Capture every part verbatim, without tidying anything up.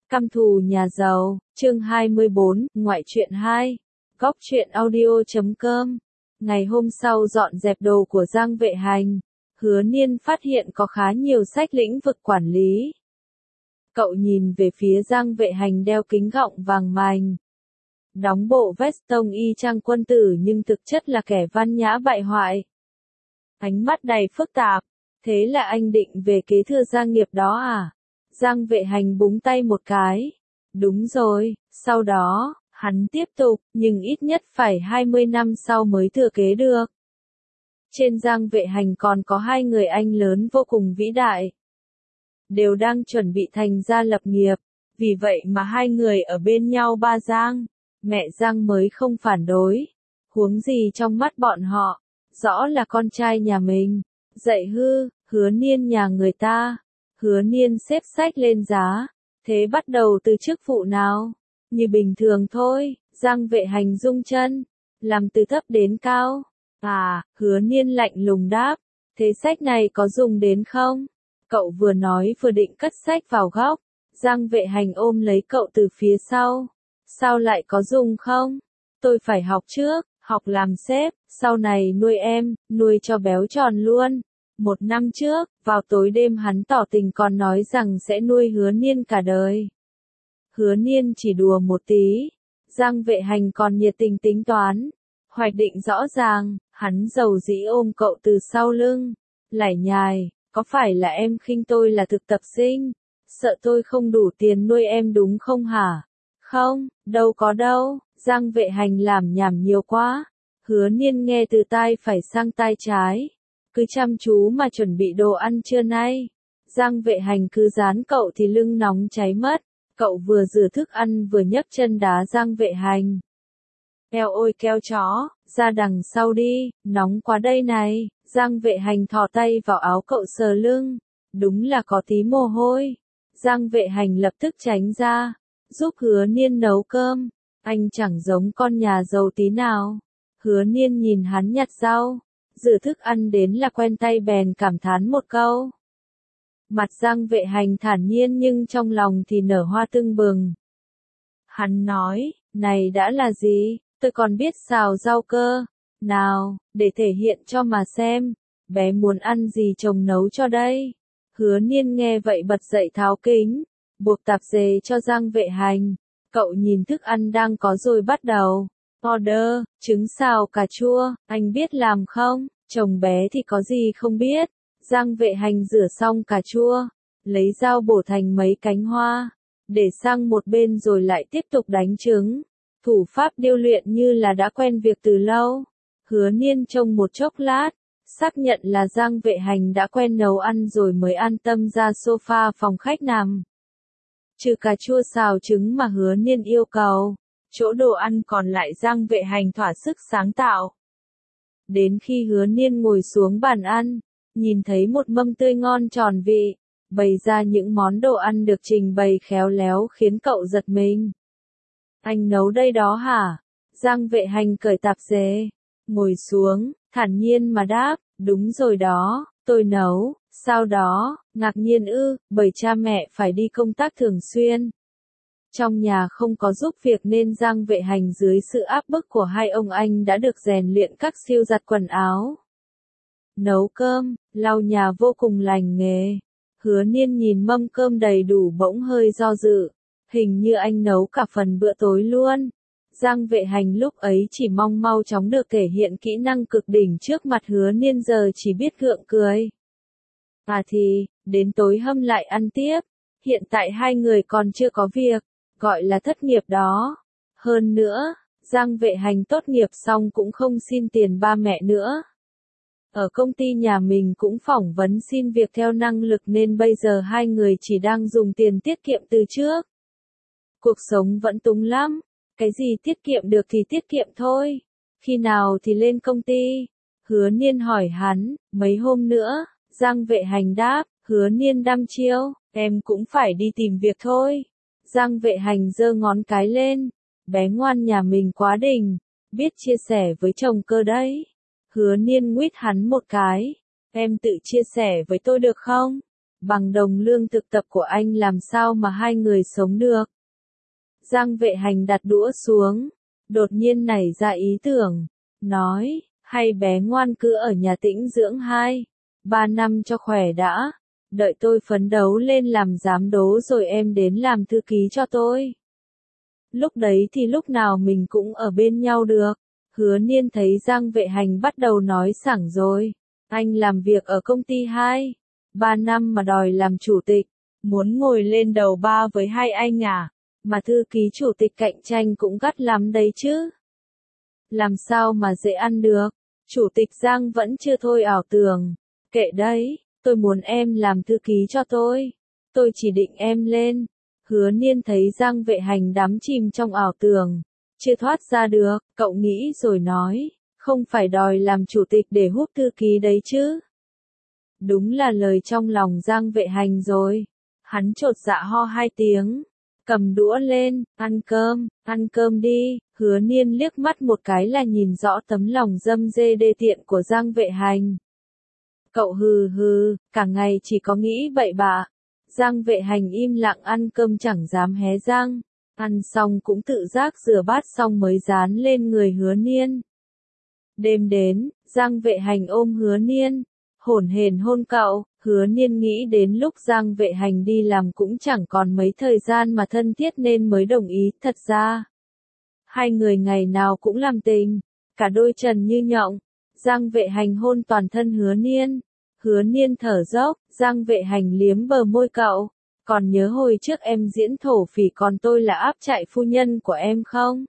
Căm thù nhà giàu, chương hai mươi bốn, ngoại truyện hai, góc truyện audio chấm com. Ngày hôm sau dọn dẹp đồ của Giang Vệ Hành, Hứa Niên phát hiện có khá nhiều sách lĩnh vực quản lý. Cậu nhìn về phía Giang Vệ Hành đeo kính gọng vàng mành, đóng bộ vest tông y chang quân tử nhưng thực chất là kẻ văn nhã bại hoại. Ánh mắt đầy phức tạp, thế là anh định về kế thừa gia nghiệp đó à? Giang Vệ Hành búng tay một cái. Đúng rồi, sau đó, hắn tiếp tục, nhưng ít nhất phải hai mươi năm sau mới thừa kế được. Trên Giang Vệ Hành còn có hai người anh lớn vô cùng vĩ đại. Đều đang chuẩn bị thành gia lập nghiệp, vì vậy mà hai người ở bên nhau ba Giang, mẹ Giang mới không phản đối. Huống gì trong mắt bọn họ, rõ là con trai nhà mình, dạy hư, Hứa Niên nhà người ta. Hứa Niên xếp sách lên giá, thế bắt đầu từ chức vụ nào? Như bình thường thôi, Giang Vệ Hành rung chân, làm từ thấp đến cao. À, Hứa Niên lạnh lùng đáp, thế sách này có dùng đến không? Cậu vừa nói vừa định cất sách vào góc, Giang Vệ Hành ôm lấy cậu từ phía sau. Sao lại có dùng không? Tôi phải học trước, học làm sếp, sau này nuôi em, nuôi cho béo tròn luôn. Một năm trước, vào tối đêm hắn tỏ tình còn nói rằng sẽ nuôi Hứa Niên cả đời. Hứa Niên chỉ đùa một tí, Giang Vệ Hành còn nhiệt tình tính toán. Hoạch định rõ ràng, hắn giàu dĩ ôm cậu từ sau lưng. Lải nhải, có phải là em khinh tôi là thực tập sinh? Sợ tôi không đủ tiền nuôi em đúng không hả? Không, đâu có đâu, Giang Vệ Hành làm nhảm nhiều quá. Hứa Niên nghe từ tai phải sang tai trái. Cứ chăm chú mà chuẩn bị đồ ăn trưa nay. Giang Vệ Hành cứ dán cậu thì lưng nóng cháy mất. Cậu vừa rửa thức ăn vừa nhấc chân đá Giang Vệ Hành. Eo ôi keo chó, ra đằng sau đi, nóng quá đây này. Giang Vệ Hành thò tay vào áo cậu sờ lưng. Đúng là có tí mồ hôi. Giang Vệ Hành lập tức tránh ra, giúp Hứa Niên nấu cơm. Anh chẳng giống con nhà giàu tí nào. Hứa Niên nhìn hắn nhặt rau, rửa thức ăn đến là quen tay bèn cảm thán một câu. Mặt Giang Vệ Hành thản nhiên nhưng trong lòng thì nở hoa tưng bừng. Hắn nói, này đã là gì, tôi còn biết xào rau cơ. Nào, để thể hiện cho mà xem, bé muốn ăn gì chồng nấu cho đây. Hứa Niên nghe vậy bật dậy tháo kính, buộc tạp dề cho Giang Vệ Hành. Cậu nhìn thức ăn đang có rồi bắt đầu. Order, trứng xào cà chua, anh biết làm không? Chồng bé thì có gì không biết. Giang Vệ Hành rửa xong cà chua, lấy dao bổ thành mấy cánh hoa, để sang một bên rồi lại tiếp tục đánh trứng. Thủ pháp điêu luyện như là đã quen việc từ lâu. Hứa Niên trông một chốc lát, xác nhận là Giang Vệ Hành đã quen nấu ăn rồi mới an tâm ra sofa phòng khách nằm. Trừ cà chua xào trứng mà Hứa Niên yêu cầu, chỗ đồ ăn còn lại Giang Vệ Hành thỏa sức sáng tạo. Đến khi Hứa Niên ngồi xuống bàn ăn, nhìn thấy một mâm tươi ngon tròn vị, bày ra những món đồ ăn được trình bày khéo léo khiến cậu giật mình. Anh nấu đây đó hả? Giang Vệ Hành cởi tạp dề, ngồi xuống, thản nhiên mà đáp, đúng rồi đó, tôi nấu. Sau đó, ngạc nhiên ư, bởi cha mẹ phải đi công tác thường xuyên. Trong nhà không có giúp việc nên Giang Vệ Hành dưới sự áp bức của hai ông anh đã được rèn luyện các siêu giặt quần áo, nấu cơm, lau nhà vô cùng lành nghề. Hứa Niên nhìn mâm cơm đầy đủ bỗng hơi do dự, hình như anh nấu cả phần bữa tối luôn. Giang Vệ Hành lúc ấy chỉ mong mau chóng được thể hiện kỹ năng cực đỉnh trước mặt Hứa Niên, giờ chỉ biết gượng cười. À thì, đến tối hâm lại ăn tiếp, hiện tại hai người còn chưa có việc, gọi là thất nghiệp đó. Hơn nữa, Giang Vệ Hành tốt nghiệp xong cũng không xin tiền ba mẹ nữa. Ở công ty nhà mình cũng phỏng vấn xin việc theo năng lực nên bây giờ hai người chỉ đang dùng tiền tiết kiệm từ trước. Cuộc sống vẫn túng lắm, cái gì tiết kiệm được thì tiết kiệm thôi. Khi nào thì lên công ty? Hứa Niên hỏi hắn, mấy hôm nữa. Giang Vệ Hành đáp, Hứa Niên đăm chiêu, em cũng phải đi tìm việc thôi. Giang Vệ Hành giơ ngón cái lên, bé ngoan nhà mình quá đỉnh, biết chia sẻ với chồng cơ đấy. Hứa Niên nguyết hắn một cái, em tự chia sẻ với tôi được không? Bằng đồng lương thực tập của anh làm sao mà hai người sống được. Giang Vệ Hành đặt đũa xuống, đột nhiên nảy ra ý tưởng, nói, hay bé ngoan cứ ở nhà tĩnh dưỡng hai, ba năm cho khỏe đã, đợi tôi phấn đấu lên làm giám đốc rồi em đến làm thư ký cho tôi. Lúc đấy thì lúc nào mình cũng ở bên nhau được. Hứa Niên thấy Giang Vệ Hành bắt đầu nói sảng rồi, anh làm việc ở công ty hai, ba năm mà đòi làm chủ tịch, muốn ngồi lên đầu ba với hai anh à, mà thư ký chủ tịch cạnh tranh cũng gắt lắm đấy chứ. Làm sao mà dễ ăn được, chủ tịch Giang vẫn chưa thôi ảo tưởng, kệ đấy, tôi muốn em làm thư ký cho tôi, tôi chỉ định em lên. Hứa Niên thấy Giang Vệ Hành đắm chìm trong ảo tưởng, chưa thoát ra được, cậu nghĩ rồi nói, không phải đòi làm chủ tịch để hút thư ký đấy chứ. Đúng là lời trong lòng Giang Vệ Hành rồi. Hắn chột dạ ho hai tiếng, cầm đũa lên, ăn cơm, ăn cơm đi. Hứa Niên liếc mắt một cái là nhìn rõ tấm lòng dâm dê đê tiện của Giang Vệ Hành. Cậu hừ hừ, cả ngày chỉ có nghĩ bậy bạ. Giang Vệ Hành im lặng ăn cơm chẳng dám hé răng, ăn xong cũng tự giác rửa bát xong mới dán lên người Hứa Niên. Đêm đến, Giang Vệ Hành ôm Hứa Niên, hổn hển hôn cậu. Hứa Niên nghĩ đến lúc Giang Vệ Hành đi làm cũng chẳng còn mấy thời gian mà thân thiết nên mới đồng ý. Thật ra, hai người ngày nào cũng làm tình, cả đôi trần như nhộng. Giang Vệ Hành hôn toàn thân Hứa Niên. Hứa Niên thở dốc, Giang Vệ Hành liếm bờ môi cậu. Còn nhớ hồi trước em diễn thổ phỉ còn tôi là áp trại phu nhân của em không?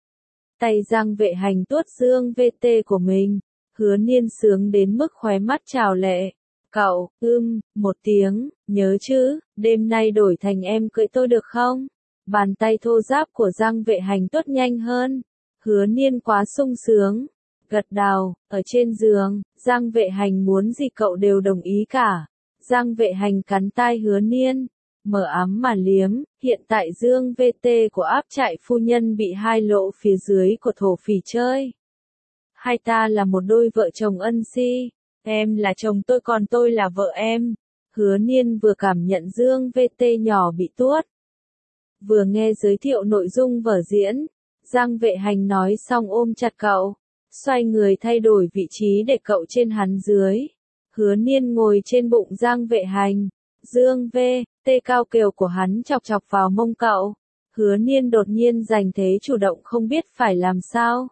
Tay Giang Vệ Hành tuốt dương vê tê của mình. Hứa Niên sướng đến mức khóe mắt trào lệ. Cậu, ưm, một tiếng, nhớ chứ, đêm nay đổi thành em cưỡi tôi được không? Bàn tay thô ráp của Giang Vệ Hành tuốt nhanh hơn. Hứa Niên quá sung sướng. Gật đầu, ở trên giường, Giang Vệ Hành muốn gì cậu đều đồng ý cả. Giang Vệ Hành cắn tai Hứa Niên, mở ấm mà liếm, hiện tại dương vê tê của áp trại phu nhân bị hai lỗ phía dưới của thổ phỉ chơi. Hai ta là một đôi vợ chồng ân si, em là chồng tôi còn tôi là vợ em. Hứa Niên vừa cảm nhận dương vê tê nhỏ bị tuốt, vừa nghe giới thiệu nội dung vở diễn. Giang Vệ Hành nói xong ôm chặt cậu, xoay người thay đổi vị trí để cậu trên hắn dưới. Hứa Niên ngồi trên bụng Giang Vệ Hành, dương vê tê cao kiều của hắn chọc chọc vào mông cậu. Hứa Niên đột nhiên giành thế chủ động không biết phải làm sao.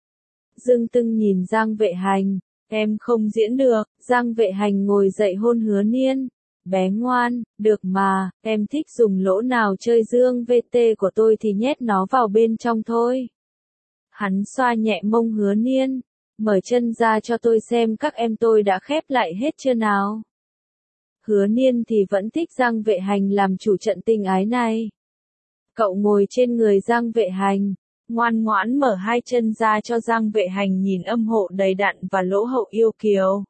Dương Tưng nhìn Giang Vệ Hành, em không diễn được. Giang Vệ Hành ngồi dậy hôn Hứa Niên, bé ngoan, được mà, em thích dùng lỗ nào chơi dương vê tê của tôi thì nhét nó vào bên trong thôi. Hắn xoa nhẹ mông Hứa Niên, mở chân ra cho tôi xem các em tôi đã khép lại hết chưa nào. Hứa Niên thì vẫn thích Giang Vệ Hành làm chủ trận tình ái này. Cậu ngồi trên người Giang Vệ Hành, ngoan ngoãn mở hai chân ra cho Giang Vệ Hành nhìn âm hộ đầy đặn và lỗ hậu yêu kiều.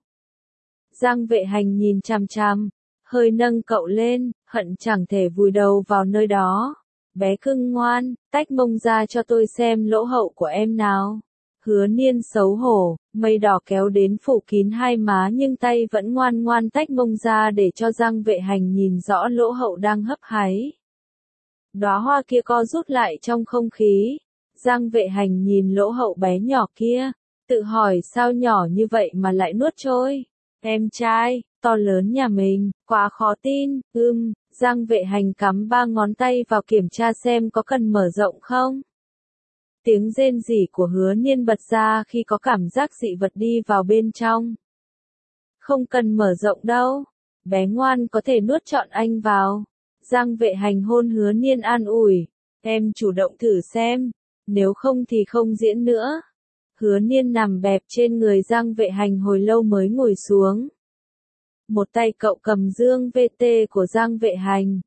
Giang Vệ Hành nhìn chằm chằm, hơi nâng cậu lên, hận chẳng thể vùi đầu vào nơi đó. Bé cưng ngoan, tách mông ra cho tôi xem lỗ hậu của em nào. Hứa Niên xấu hổ, mây đỏ kéo đến phủ kín hai má nhưng tay vẫn ngoan ngoan tách mông ra để cho Giang Vệ Hành nhìn rõ lỗ hậu đang hấp háy. Đóa hoa kia co rút lại trong không khí. Giang Vệ Hành nhìn lỗ hậu bé nhỏ kia, tự hỏi sao nhỏ như vậy mà lại nuốt trôi. Em trai, to lớn nhà mình, quá khó tin. Ưm, Giang Vệ Hành cắm ba ngón tay vào kiểm tra xem có cần mở rộng không. Tiếng rên rỉ của Hứa Niên bật ra khi có cảm giác dị vật đi vào bên trong. Không cần mở rộng đâu, bé ngoan có thể nuốt trọn anh vào. Giang Vệ Hành hôn Hứa Niên an ủi, em chủ động thử xem, nếu không thì không diễn nữa. Hứa Niên nằm bẹp trên người Giang Vệ Hành hồi lâu mới ngồi xuống. Một tay cậu cầm dương vê tê của Giang Vệ Hành.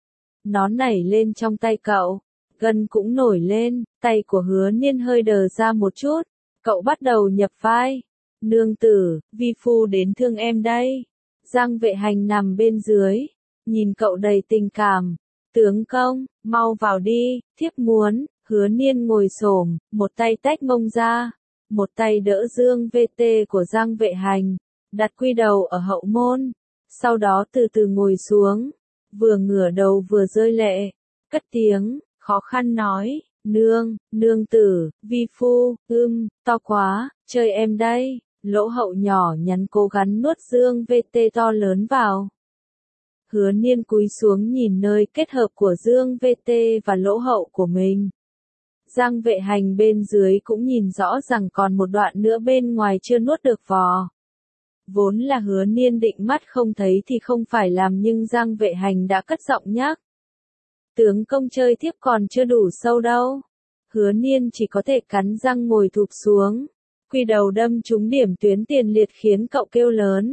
Nó nảy lên trong tay cậu, gân cũng nổi lên, tay của Hứa Niên hơi đờ ra một chút. Cậu bắt đầu nhập vai. Nương tử, vi phu đến thương em đây. Giang Vệ Hành nằm bên dưới, nhìn cậu đầy tình cảm. Tướng công, mau vào đi, thiếp muốn. Hứa Niên ngồi xổm, một tay tách mông ra, một tay đỡ dương vê tê của Giang Vệ Hành, đặt quy đầu ở hậu môn. sau đó từ từ ngồi xuống, vừa ngửa đầu vừa rơi lệ, cất tiếng, khó khăn nói, nương, nương tử, vi phu, ưm, to quá, chơi em đây, lỗ hậu nhỏ nhắn cố gắng nuốt Dương vê tê to lớn vào. Hứa Niên cúi xuống nhìn nơi kết hợp của Dương vê tê và lỗ hậu của mình. Giang Vệ Hành bên dưới cũng nhìn rõ rằng còn một đoạn nữa bên ngoài chưa nuốt được vò. Vốn là Hứa Niên định mắt không thấy thì không phải làm nhưng Giang Vệ Hành đã cất giọng nhắc. Tướng công chơi tiếp còn chưa đủ sâu đâu. Hứa Niên chỉ có thể cắn răng ngồi thụp xuống. Quy đầu đâm trúng điểm tuyến tiền liệt khiến cậu kêu lớn.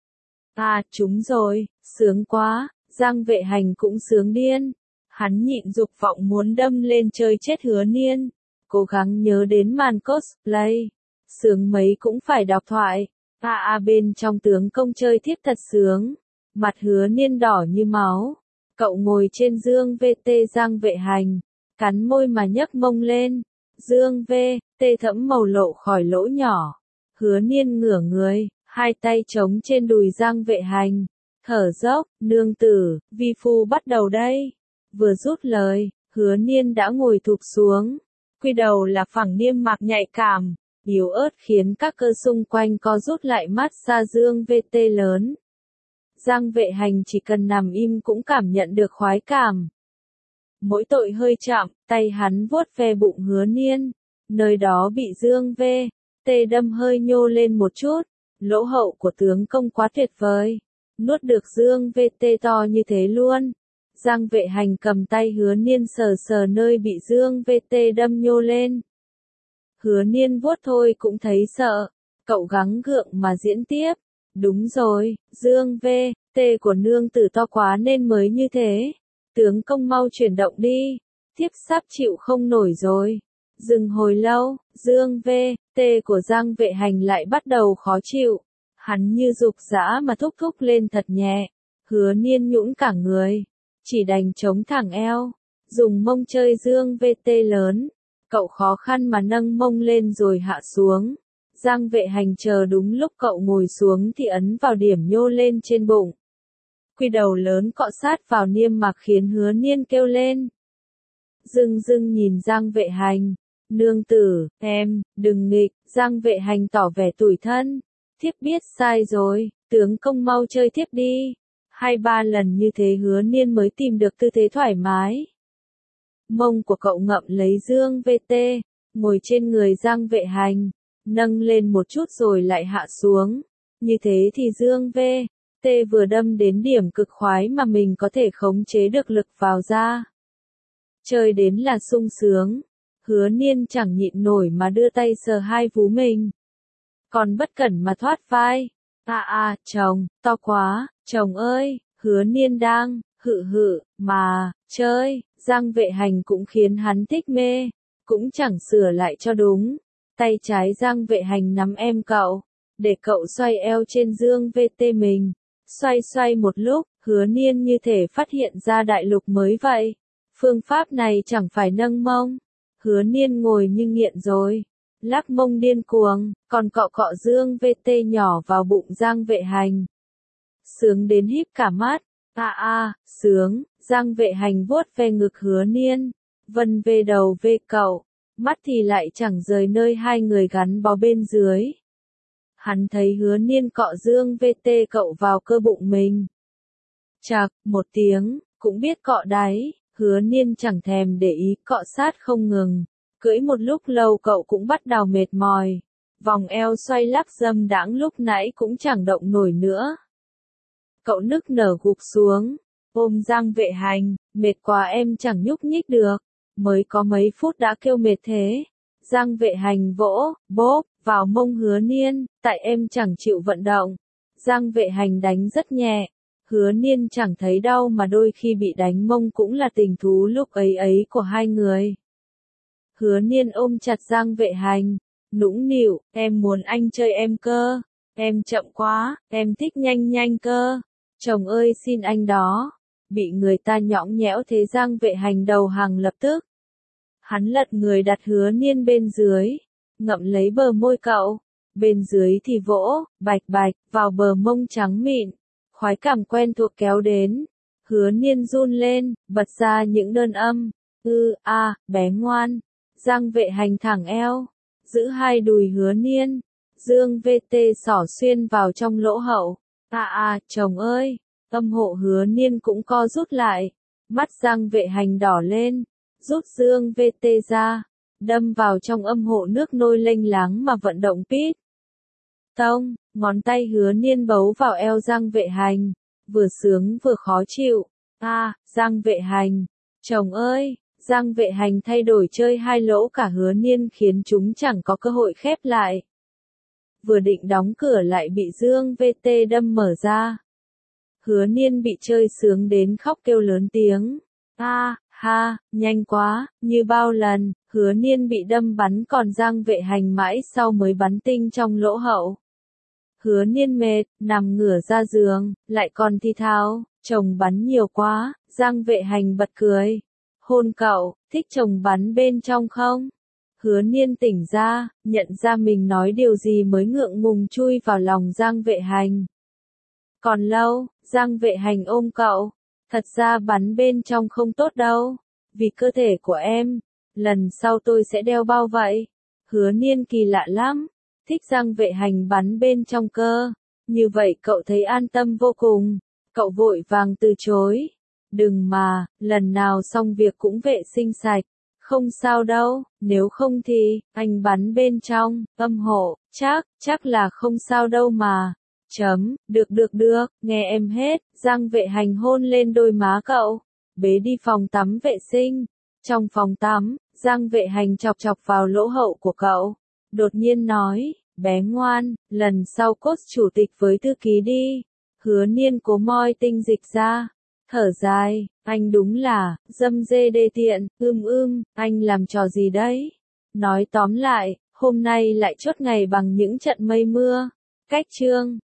À, trúng rồi, sướng quá, Giang Vệ Hành cũng sướng điên. Hắn nhịn dục vọng muốn đâm lên chơi chết Hứa Niên. Cố gắng nhớ đến màn cosplay. Sướng mấy cũng phải đọc thoại. À à bên trong tướng công chơi tiếp thật sướng. Mặt Hứa Niên đỏ như máu. Cậu ngồi trên Dương vê tê Giang Vệ Hành. Cắn môi mà nhấc mông lên. Dương vê tê thẫm màu lộ khỏi lỗ nhỏ. Hứa Niên ngửa người, hai tay chống trên đùi Giang Vệ Hành. Thở dốc, nương tử, vi phu bắt đầu đây. Vừa rút lời, Hứa Niên đã ngồi thụp xuống. Quy đầu là phẳng niêm mạc nhạy cảm, yếu ớt khiến các cơ xung quanh co rút lại mát xa Dương vê tê lớn. Giang Vệ Hành chỉ cần nằm im cũng cảm nhận được khoái cảm. Mỗi tội hơi chậm, tay hắn vuốt ve bụng Hứa Niên. Nơi đó bị Dương vê tê đâm hơi nhô lên một chút. Lỗ hậu của tướng công quá tuyệt vời. Nuốt được Dương vê tê to như thế luôn. Giang Vệ Hành cầm tay Hứa Niên sờ sờ nơi bị Dương vê tê đâm nhô lên. Hứa Niên vuốt thôi cũng thấy sợ. Cậu gắng gượng mà diễn tiếp. Đúng rồi, Dương vê tê của nương tử to quá nên mới như thế. Tướng công mau chuyển động đi. Thiếp sắp chịu không nổi rồi. Dừng hồi lâu, Dương vê tê của Giang Vệ Hành lại bắt đầu khó chịu. Hắn như dục dã mà thúc thúc lên thật nhẹ. Hứa Niên nhũn cả người. Chỉ đành chống thẳng eo. Dùng mông chơi Dương vê tê lớn. Cậu khó khăn mà nâng mông lên rồi hạ xuống. Giang Vệ Hành chờ đúng lúc cậu ngồi xuống thì ấn vào điểm nhô lên trên bụng. Quy đầu lớn cọ sát vào niêm mạc khiến Hứa Niên kêu lên. Dưng dưng nhìn Giang Vệ Hành. Nương tử, em, đừng nghịch. Giang Vệ Hành tỏ vẻ tủi thân. Thiếp biết sai rồi, tướng công mau chơi thiếp đi. Hai ba lần như thế Hứa Niên mới tìm được tư thế thoải mái. Mông của cậu ngậm lấy Dương vê tê, ngồi trên người Giang Vệ Hành, nâng lên một chút rồi lại hạ xuống. Như thế thì Dương vê tê vừa đâm đến điểm cực khoái mà mình có thể khống chế được lực vào ra. Chơi đến là sung sướng. Hứa Niên chẳng nhịn nổi mà đưa tay sờ hai vú mình. Còn bất cẩn mà thoát vai. À à, chồng, to quá, chồng ơi, Hứa Niên đang, hự hự, mà, chơi. Giang Vệ Hành cũng khiến hắn thích mê. Cũng chẳng sửa lại cho đúng. Tay trái Giang Vệ Hành nắm em cậu. Để cậu xoay eo trên Dương vê tê mình. Xoay xoay một lúc, Hứa Niên như thể phát hiện ra đại lục mới vậy. Phương pháp này chẳng phải nâng mông. Hứa Niên ngồi như nghiện rồi. Lắc mông điên cuồng, còn cọ cọ Dương vê tê nhỏ vào bụng Giang Vệ Hành. Sướng đến híp cả mắt. À à, sướng. Giang Vệ Hành vuốt ve ngực Hứa Niên. Vân về đầu về cậu. Mắt thì lại chẳng rời nơi hai người gắn bó bên dưới. Hắn thấy Hứa Niên cọ Dương vê tê cậu vào cơ bụng mình. Chạc, một tiếng, cũng biết cọ đáy. Hứa Niên chẳng thèm để ý cọ sát không ngừng. Cưỡi một lúc lâu cậu cũng bắt đầu mệt mỏi. Vòng eo xoay lắc dâm đãng lúc nãy cũng chẳng động nổi nữa. Cậu nức nở gục xuống. Ôm Giang Vệ Hành, mệt quá em chẳng nhúc nhích được. Mới có mấy phút đã kêu mệt thế. Giang Vệ Hành vỗ, bốp, vào mông Hứa Niên, tại em chẳng chịu vận động. Giang Vệ Hành đánh rất nhẹ. Hứa Niên chẳng thấy đau mà đôi khi bị đánh mông cũng là tình thú lúc ấy ấy của hai người. Hứa Niên ôm chặt Giang Vệ Hành, nũng nịu, em muốn anh chơi em cơ. Em chậm quá, em thích nhanh nhanh cơ. Chồng ơi xin anh đó. Bị người ta nhõng nhẽo thế Giang Vệ Hành đầu hàng lập tức. Hắn lật người đặt Hứa Niên bên dưới, ngậm lấy bờ môi cậu. Bên dưới thì vỗ, bạch bạch, vào bờ mông trắng mịn. Khoái cảm quen thuộc kéo đến. Hứa Niên run lên, bật ra những đơn âm. Ư, a, bé ngoan. Giang Vệ Hành thẳng eo, giữ hai đùi Hứa Niên. Dương vê tê xỏ xuyên vào trong lỗ hậu. À à, chồng ơi. Âm hộ Hứa Niên cũng co rút lại. Mắt Giang Vệ Hành đỏ lên. Rút Dương vê tê ra. Đâm vào trong âm hộ nước nôi lênh láng mà vận động pít. Tông, ngón tay Hứa Niên bấu vào eo Giang Vệ Hành. Vừa sướng vừa khó chịu. À, Giang Vệ Hành. Chồng ơi. Giang Vệ Hành thay đổi chơi hai lỗ cả Hứa Niên khiến chúng chẳng có cơ hội khép lại. Vừa định đóng cửa lại bị Dương vê tê đâm mở ra. Hứa Niên bị chơi sướng đến khóc kêu lớn tiếng. A, ha, nhanh quá, như bao lần, Hứa Niên bị đâm bắn còn Giang Vệ Hành mãi sau mới bắn tinh trong lỗ hậu. Hứa Niên mệt, nằm ngửa ra giường, lại còn thi tháo, chồng bắn nhiều quá, Giang Vệ Hành bật cười. Hôn cậu, thích chồng bắn bên trong không? Hứa Niên tỉnh ra, nhận ra mình nói điều gì mới ngượng ngùng chui vào lòng Giang Vệ Hành. Còn lâu, Giang Vệ Hành ôm cậu. Thật ra bắn bên trong không tốt đâu. Vì cơ thể của em. Lần sau tôi sẽ đeo bao vậy. Hứa Niên kỳ lạ lắm. Thích Giang Vệ Hành bắn bên trong cơ. Như vậy cậu thấy an tâm vô cùng. Cậu vội vàng từ chối. Đừng mà, lần nào xong việc cũng vệ sinh sạch. Không sao đâu, nếu không thì, anh bắn bên trong, âm hộ, chắc, chắc là không sao đâu mà. Chấm, được được được, nghe em hết. Giang Vệ Hành hôn lên đôi má cậu. Bế đi phòng tắm vệ sinh. Trong phòng tắm, Giang Vệ Hành chọc chọc vào lỗ hậu của cậu. Đột nhiên nói, bé ngoan, lần sau cốt chủ tịch với thư ký đi. Hứa Niên cố moi tinh dịch ra. Thở dài, anh đúng là, dâm dê đê tiện, ưm ưm, anh làm trò gì đấy? Nói tóm lại, hôm nay lại chốt ngày bằng những trận mây mưa. Cách chương